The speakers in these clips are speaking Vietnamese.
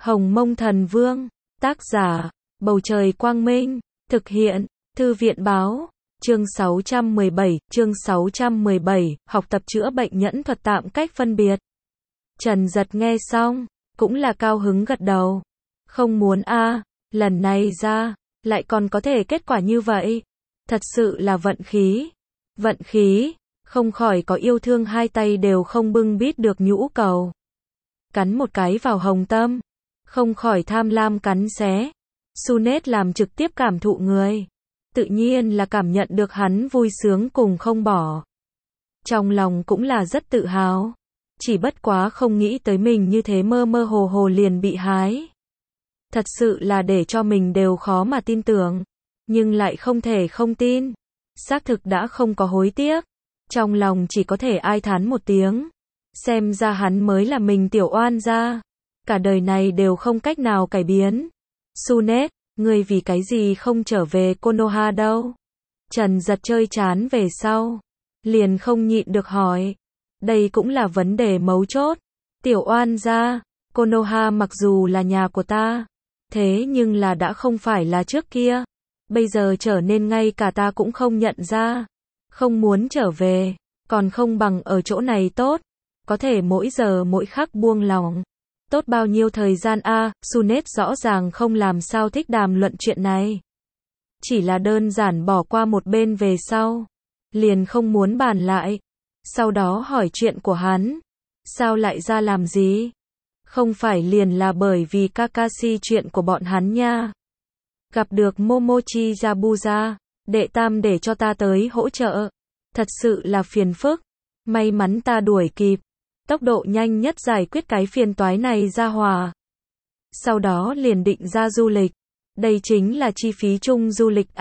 Hồng Mông Thần Vương, tác giả, Bầu Trời Quang Minh, thực hiện, Thư viện Báo, chương 617, học tập chữa bệnh nhẫn thuật tạm cách phân biệt. Trần Giật nghe xong, cũng là cao hứng gật đầu. Không muốn lần này ra, lại còn có thể kết quả như vậy. Thật sự là vận khí. Vận khí, không khỏi có yêu thương hai tay đều không bưng bít được nhũ cầu. Cắn một cái vào hồng tâm, không khỏi tham lam cắn xé. Sunet làm trực tiếp cảm thụ người. Tự nhiên là cảm nhận được hắn vui sướng cùng không bỏ. Trong lòng cũng là rất tự hào. Chỉ bất quá không nghĩ tới mình như thế mơ mơ hồ hồ liền bị hái. Thật sự là để cho mình đều khó mà tin tưởng. Nhưng lại không thể không tin. Xác thực đã không có hối tiếc. Trong lòng chỉ có thể ai thán một tiếng. Xem ra hắn mới là mình tiểu oan gia. Cả đời này đều không cách nào cải biến. Sunet, ngươi vì cái gì không trở về Konoha đâu? Trần Giật chơi chán về sau. Liền không nhịn được hỏi. Đây cũng là vấn đề mấu chốt. Tiểu oan gia, Konoha mặc dù là nhà của ta. Thế nhưng là đã không phải là trước kia. Bây giờ trở nên ngay cả ta cũng không nhận ra. Không muốn trở về, còn không bằng ở chỗ này tốt. Có thể mỗi giờ mỗi khắc buông lỏng. Tốt bao nhiêu thời gian Sunet rõ ràng không làm sao thích đàm luận chuyện này. Chỉ là đơn giản bỏ qua một bên về sau. Liền không muốn bàn lại. Sau đó hỏi chuyện của hắn. Sao lại ra làm gì? Không phải liền là bởi vì Kakashi chuyện của bọn hắn nha. Gặp được Momochi Yabuza, đệ tam để cho ta tới hỗ trợ. Thật sự là phiền phức. May mắn ta đuổi kịp. Tốc độ nhanh nhất giải quyết cái phiền toái này ra hòa. Sau đó liền định ra du lịch. Đây chính là chi phí chung du lịch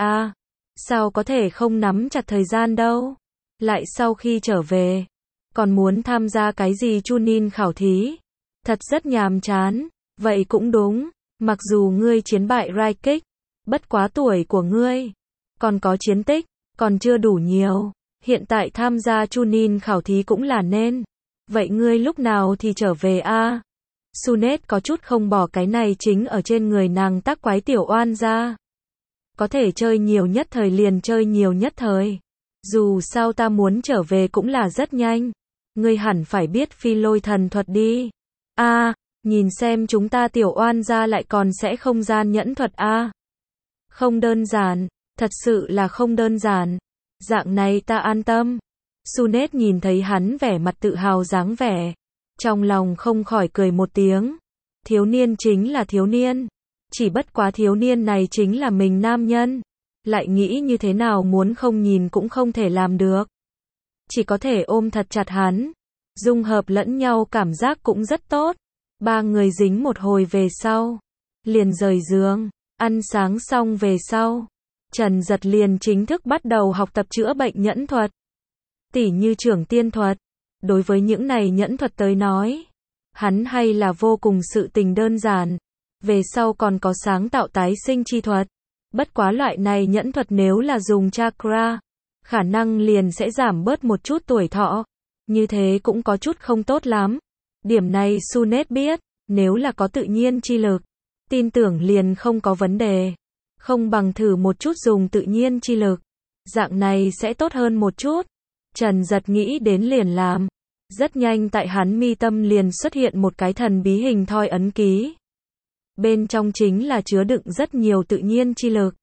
Sao có thể không nắm chặt thời gian đâu. Lại sau khi trở về, còn muốn tham gia cái gì Chunin khảo thí. Thật rất nhàm chán. Vậy cũng đúng, mặc dù ngươi chiến bại Raikik, bất quá tuổi của ngươi còn có chiến tích, còn chưa đủ nhiều. Hiện tại tham gia Chunin khảo thí cũng là nên. Vậy ngươi lúc nào thì trở về Sunet có chút không bỏ cái này chính ở trên người nàng tác quái tiểu oan gia. Có thể chơi nhiều nhất thời liền chơi nhiều nhất thời. Dù sao ta muốn trở về cũng là rất nhanh. Ngươi hẳn phải biết phi lôi thần thuật đi. Nhìn xem chúng ta tiểu oan gia lại còn sẽ không gian nhẫn thuật Không đơn giản, thật sự là không đơn giản. Dạng này ta an tâm. Sunet nhìn thấy hắn vẻ mặt tự hào dáng vẻ. Trong lòng không khỏi cười một tiếng. Thiếu niên chính là thiếu niên. Chỉ bất quá thiếu niên này chính là mình nam nhân. Lại nghĩ như thế nào muốn không nhìn cũng không thể làm được. Chỉ có thể ôm thật chặt hắn. Dung hợp lẫn nhau cảm giác cũng rất tốt. Ba người dính một hồi về sau. Liền rời giường. Ăn sáng xong về sau. Trần Giật liền chính thức bắt đầu học tập chữa bệnh nhẫn thuật. Tỉ như trưởng tiên thuật. Đối với những này nhẫn thuật tới nói, hắn hay là vô cùng sự tình đơn giản. Về sau còn có sáng tạo tái sinh chi thuật. Bất quá loại này nhẫn thuật nếu là dùng chakra, khả năng liền sẽ giảm bớt một chút tuổi thọ. Như thế cũng có chút không tốt lắm. Điểm này Sunet biết, nếu là có tự nhiên chi lực, tin tưởng liền không có vấn đề. Không bằng thử một chút dùng tự nhiên chi lực. Dạng này sẽ tốt hơn một chút. Trần Giật nghĩ đến liền làm. Rất nhanh tại hắn mi tâm liền xuất hiện một cái thần bí hình thoi ấn ký. Bên trong chính là chứa đựng rất nhiều tự nhiên chi lực.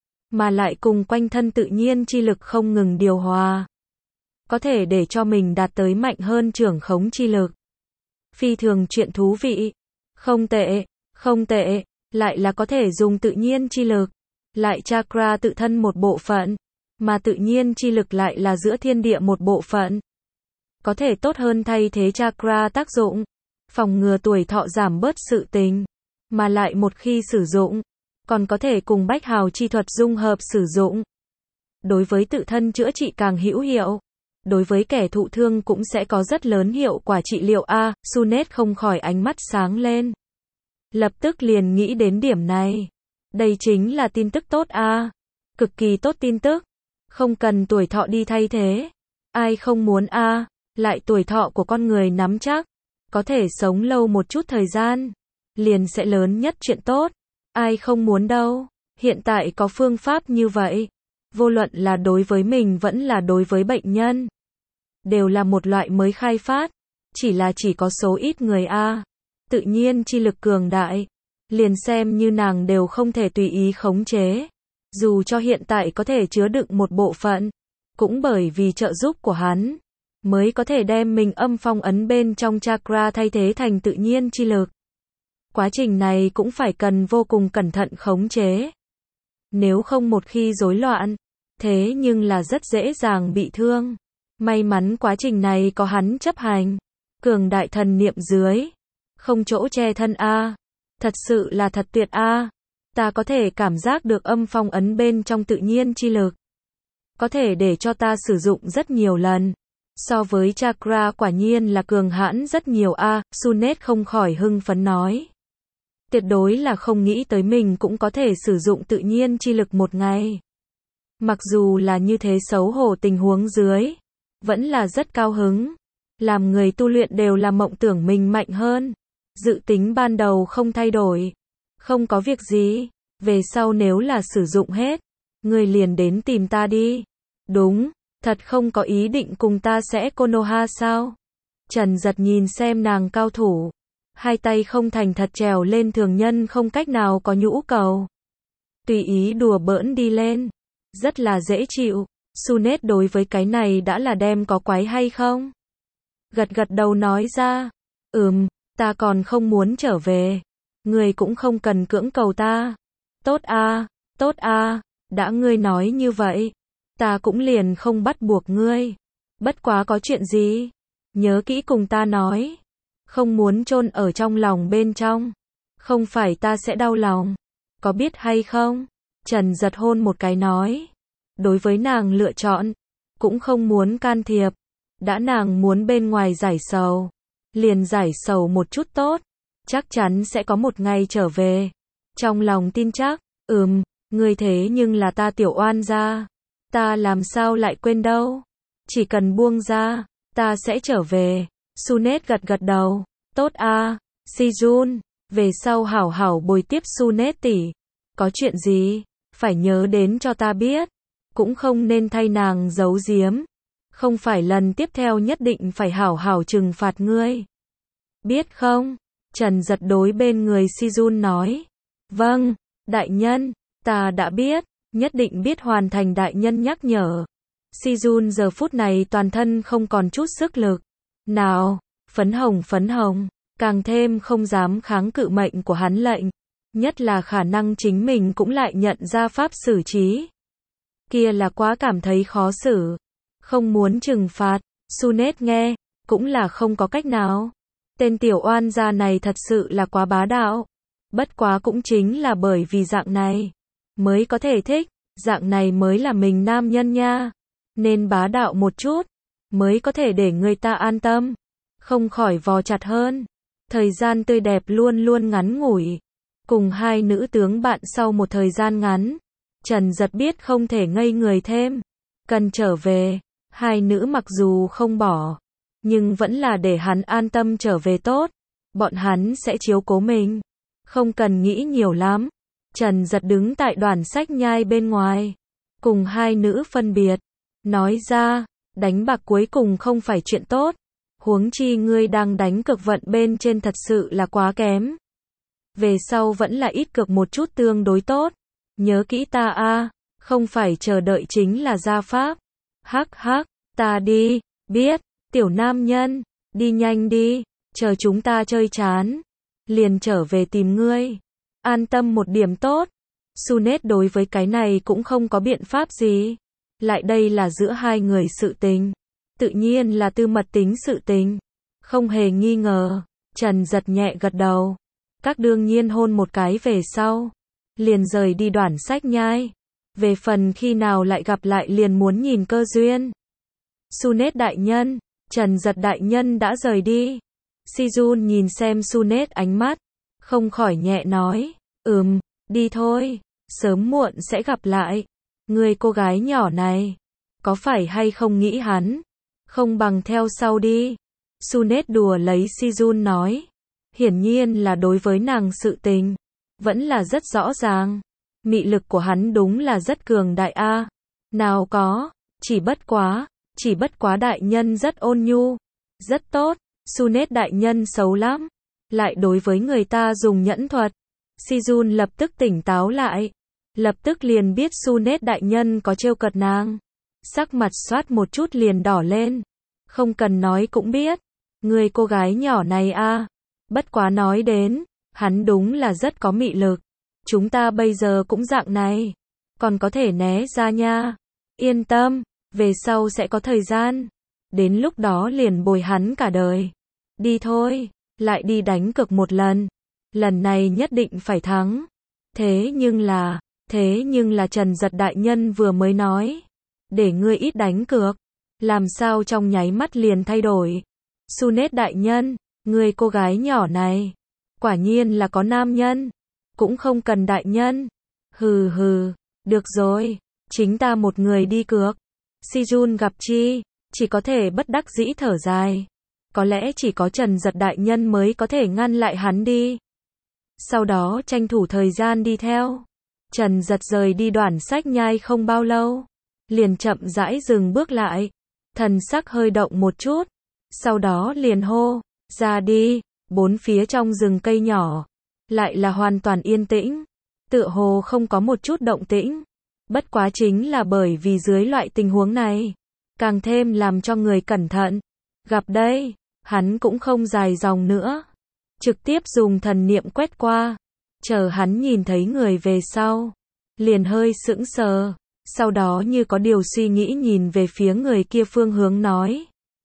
Mà lại cùng quanh thân tự nhiên chi lực không ngừng điều hòa. Có thể để cho mình đạt tới mạnh hơn trưởng khống chi lực. Phi thường chuyện thú vị. Không tệ, không tệ. Lại là có thể dùng tự nhiên chi lực. Lại chakra tự thân một bộ phận. Mà tự nhiên chi lực lại là giữa thiên địa một bộ phận. Có thể tốt hơn thay thế chakra tác dụng. Phòng ngừa tuổi thọ giảm bớt sự tình. Mà lại một khi sử dụng, còn có thể cùng bách hào chi thuật dung hợp sử dụng. Đối với tự thân chữa trị càng hữu hiệu. Đối với kẻ thụ thương cũng sẽ có rất lớn hiệu quả trị liệu Sunet không khỏi ánh mắt sáng lên. Lập tức liền nghĩ đến điểm này. Đây chính là tin tức tốt Cực kỳ tốt tin tức. Không cần tuổi thọ đi thay thế. Ai không muốn lại tuổi thọ của con người nắm chắc. Có thể sống lâu một chút thời gian. liền sẽ lớn nhất chuyện tốt. Ai không muốn đâu. Hiện tại có phương pháp như vậy. Vô luận là đối với mình vẫn là đối với bệnh nhân. Đều là một loại mới khai phát. Chỉ có số ít người tự nhiên chi lực cường đại. Liền xem như nàng đều không thể tùy ý khống chế. Dù cho hiện tại có thể chứa đựng một bộ phận. Cũng bởi vì trợ giúp của hắn. Mới có thể đem mình âm phong ấn bên trong chakra thay thế thành tự nhiên chi lực. Quá trình này cũng phải cần vô cùng cẩn thận khống chế. Nếu không một khi rối loạn, thế nhưng là rất dễ dàng bị thương. May mắn quá trình này có hắn chấp hành. Cường đại thần niệm dưới. Không chỗ che thân Thật sự là thật tuyệt Ta có thể cảm giác được âm phong ấn bên trong tự nhiên chi lực. Có thể để cho ta sử dụng rất nhiều lần. So với chakra quả nhiên là cường hãn rất nhiều Sunet không khỏi hưng phấn nói. Tuyệt đối là không nghĩ tới mình cũng có thể sử dụng tự nhiên chi lực một ngày. Mặc dù là như thế xấu hổ tình huống dưới. Vẫn là rất cao hứng. Làm người tu luyện đều là mộng tưởng mình mạnh hơn. Dự tính ban đầu không thay đổi. Không có việc gì. Về sau nếu là sử dụng hết. Người liền đến tìm ta đi. Đúng. Thật không có ý định cùng ta sẽ Konoha sao? Trần Giật nhìn xem nàng cao thủ. Hai tay không thành thật trèo lên thường nhân không cách nào có nhũ cầu. Tùy ý đùa bỡn đi lên. Rất là dễ chịu. Sunet đối với cái này đã là đem có quái hay không? Gật gật đầu nói ra. Ta còn không muốn trở về. Người cũng không cần cưỡng cầu ta. Tốt đã ngươi nói như vậy. Ta cũng liền không bắt buộc ngươi. Bất quá có chuyện gì? Nhớ kỹ cùng ta nói. Không muốn chôn ở trong lòng bên trong. Không phải ta sẽ đau lòng. Có biết hay không? Trần Giật hôn một cái nói. Đối với nàng lựa chọn. Cũng không muốn can thiệp. Đã nàng muốn bên ngoài giải sầu. Liền giải sầu một chút tốt. Chắc chắn sẽ có một ngày trở về. Trong lòng tin chắc. Ngươi thế nhưng là ta tiểu oan gia. Ta làm sao lại quên đâu. Chỉ cần buông ra. Ta sẽ trở về. Sunet gật gật đầu. Tốt Sejun. Về sau hảo hảo bồi tiếp Sunet tỷ. Có chuyện gì? Phải nhớ đến cho ta biết. Cũng không nên thay nàng giấu giếm. Không phải lần tiếp theo nhất định phải hảo hảo trừng phạt ngươi. Biết không? Trần Giật đối bên người Sejun nói. Vâng, đại nhân. Ta đã biết. Nhất định biết hoàn thành đại nhân nhắc nhở. Sejun giờ phút này toàn thân không còn chút sức lực. Nào, phấn hồng. Càng thêm không dám kháng cự mệnh của hắn lệnh. Nhất là khả năng chính mình cũng lại nhận ra pháp xử trí. Kia là quá cảm thấy khó xử. Không muốn trừng phạt. Sunet nghe. Cũng là không có cách nào. Tên tiểu oan gia này thật sự là quá bá đạo. Bất quá cũng chính là bởi vì dạng này. Mới có thể thích. Dạng này mới là mình nam nhân nha. Nên bá đạo một chút. Mới có thể để người ta an tâm. Không khỏi vò chặt hơn. Thời gian tươi đẹp luôn luôn ngắn ngủi. Cùng hai nữ tướng bạn sau một thời gian ngắn. Trần Giật biết không thể ngây người thêm. Cần trở về. Hai nữ mặc dù không bỏ. Nhưng vẫn là để hắn an tâm trở về tốt. Bọn hắn sẽ chiếu cố mình. Không cần nghĩ nhiều lắm. Trần Giật đứng tại đoàn sách nhai bên ngoài. Cùng hai nữ phân biệt. Nói ra, đánh bạc cuối cùng không phải chuyện tốt. Huống chi ngươi đang đánh cực vận bên trên thật sự là quá kém. Về sau vẫn là ít cược một chút tương đối tốt. Nhớ kỹ ta không phải chờ đợi chính là gia pháp. Hắc, ta đi, biết, tiểu nam nhân, đi nhanh đi, chờ chúng ta chơi chán. Liền trở về tìm ngươi. An tâm một điểm tốt. Sunet đối với cái này cũng không có biện pháp gì. Lại đây là giữa hai người sự tình. Tự nhiên là tư mật tính sự tình. Không hề nghi ngờ. Trần Giật nhẹ gật đầu. Các đương nhiên hôn một cái về sau. Liền rời đi đoàn sách nhai. Về phần khi nào lại gặp lại liền muốn nhìn cơ duyên. Sunet đại nhân. Trần Giật đại nhân đã rời đi. Sejun nhìn xem Sunet ánh mắt. Không khỏi nhẹ nói. Đi thôi. Sớm muộn sẽ gặp lại. Người cô gái nhỏ này. Có phải hay không nghĩ hắn? Không bằng theo sau đi. Sunet đùa lấy Sejun nói. Hiển nhiên là đối với nàng sự tình vẫn là rất rõ ràng. Mị lực của hắn đúng là rất cường đại a. Nào có, chỉ bất quá đại nhân rất ôn nhu, rất tốt. Sunet đại nhân xấu lắm, lại đối với người ta dùng nhẫn thuật. Sijun lập tức tỉnh táo lại, lập tức liền biết Sunet đại nhân có trêu cợt nàng. Sắc mặt xoát một chút liền đỏ lên, không cần nói cũng biết, người cô gái nhỏ này a. Bất quá nói đến, hắn đúng là rất có mị lực. Chúng ta bây giờ cũng dạng này, còn có thể né ra nha. Yên tâm, về sau sẽ có thời gian, đến lúc đó liền bồi hắn cả đời. Đi thôi, lại đi đánh cược một lần. Lần này nhất định phải thắng. Thế nhưng là Trần Giật đại nhân vừa mới nói, để ngươi ít đánh cược, làm sao trong nháy mắt liền thay đổi. Sunet đại nhân, người cô gái nhỏ này, quả nhiên là có nam nhân, cũng không cần đại nhân. Hừ hừ, được rồi, chính ta một người đi cược. Sijun gặp chi, chỉ có thể bất đắc dĩ thở dài. Có lẽ chỉ có Trần Giật đại nhân mới có thể ngăn lại hắn đi. Sau đó tranh thủ thời gian đi theo. Trần Giật rời đi Đoản Sách Nhai không bao lâu, liền chậm rãi dừng bước lại, thần sắc hơi động một chút, sau đó liền hô, ra đi. Bốn phía trong rừng cây nhỏ, lại là hoàn toàn yên tĩnh, tựa hồ không có một chút động tĩnh. Bất quá chính là bởi vì dưới loại tình huống này, càng thêm làm cho người cẩn thận. Gặp đây, hắn cũng không dài dòng nữa, trực tiếp dùng thần niệm quét qua, chờ hắn nhìn thấy người về sau, liền hơi sững sờ, sau đó như có điều suy nghĩ nhìn về phía người kia phương hướng nói.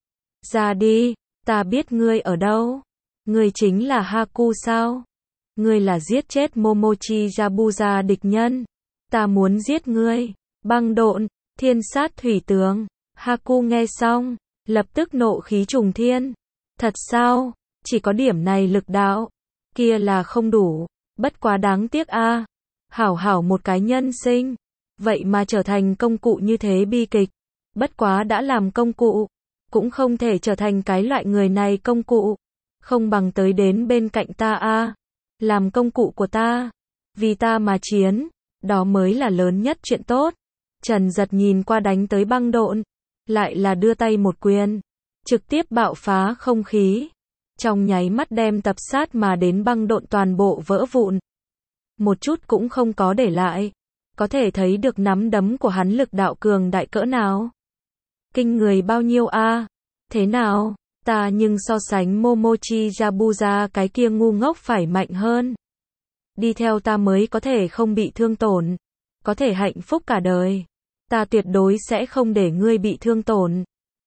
Ra đi, ta biết ngươi ở đâu. Ngươi chính là Haku sao? Ngươi là giết chết Momochi Yabuza địch nhân. Ta muốn giết ngươi. Băng độn, thiên sát thủy tướng. Haku nghe xong, lập tức nộ khí trùng thiên. Thật sao? Chỉ có điểm này lực đạo, kia là không đủ. Bất quá đáng tiếc a. Hảo hảo một cái nhân sinh, vậy mà trở thành công cụ như thế bi kịch. Bất quá đã làm công cụ, cũng không thể trở thành cái loại người này công cụ. Không bằng tới đến bên cạnh ta a, làm công cụ của ta, vì ta mà chiến, đó mới là lớn nhất chuyện tốt. Trần Giật nhìn qua đánh tới băng độn, lại là đưa tay một quyền, trực tiếp bạo phá không khí, trong nháy mắt đem tập sát mà đến băng độn toàn bộ vỡ vụn, một chút cũng không có để lại. Có thể thấy được nắm đấm của hắn lực đạo cường đại cỡ nào, kinh người bao nhiêu a. Thế nào? Ta nhưng so sánh Momochi Yabuza cái kia ngu ngốc phải mạnh hơn. Đi theo ta mới có thể không bị thương tổn, có thể hạnh phúc cả đời. Ta tuyệt đối sẽ không để ngươi bị thương tổn.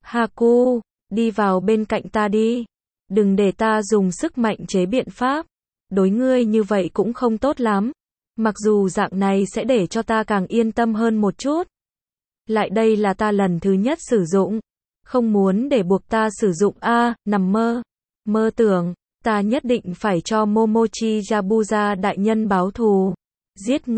Haku, đi vào bên cạnh ta đi. Đừng để ta dùng sức mạnh chế biện pháp. Đối ngươi như vậy cũng không tốt lắm. Mặc dù dạng này sẽ để cho ta càng yên tâm hơn một chút. Lại đây là ta lần thứ nhất sử dụng. Không muốn để buộc ta sử dụng a, nằm mơ. Mơ tưởng, ta nhất định phải cho Momochi Yabuza đại nhân báo thù. Giết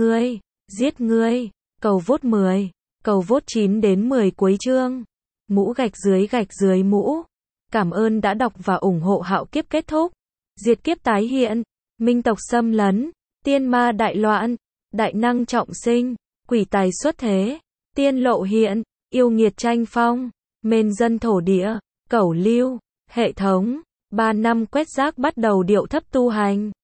ngươi. Cầu vote 10, cầu vote 9 đến 10 cuối chương. Mũ gạch dưới mũ. Cảm ơn đã đọc và ủng hộ Hạo Kiếp kết thúc. Diệt kiếp tái hiện, minh tộc xâm lấn, tiên ma đại loạn, đại năng trọng sinh, quỷ tài xuất thế, tiên lộ hiện, yêu nghiệt tranh phong. Mên dân thổ địa, cẩu lưu, hệ thống, 3 năm quét rác bắt đầu điệu thấp tu hành.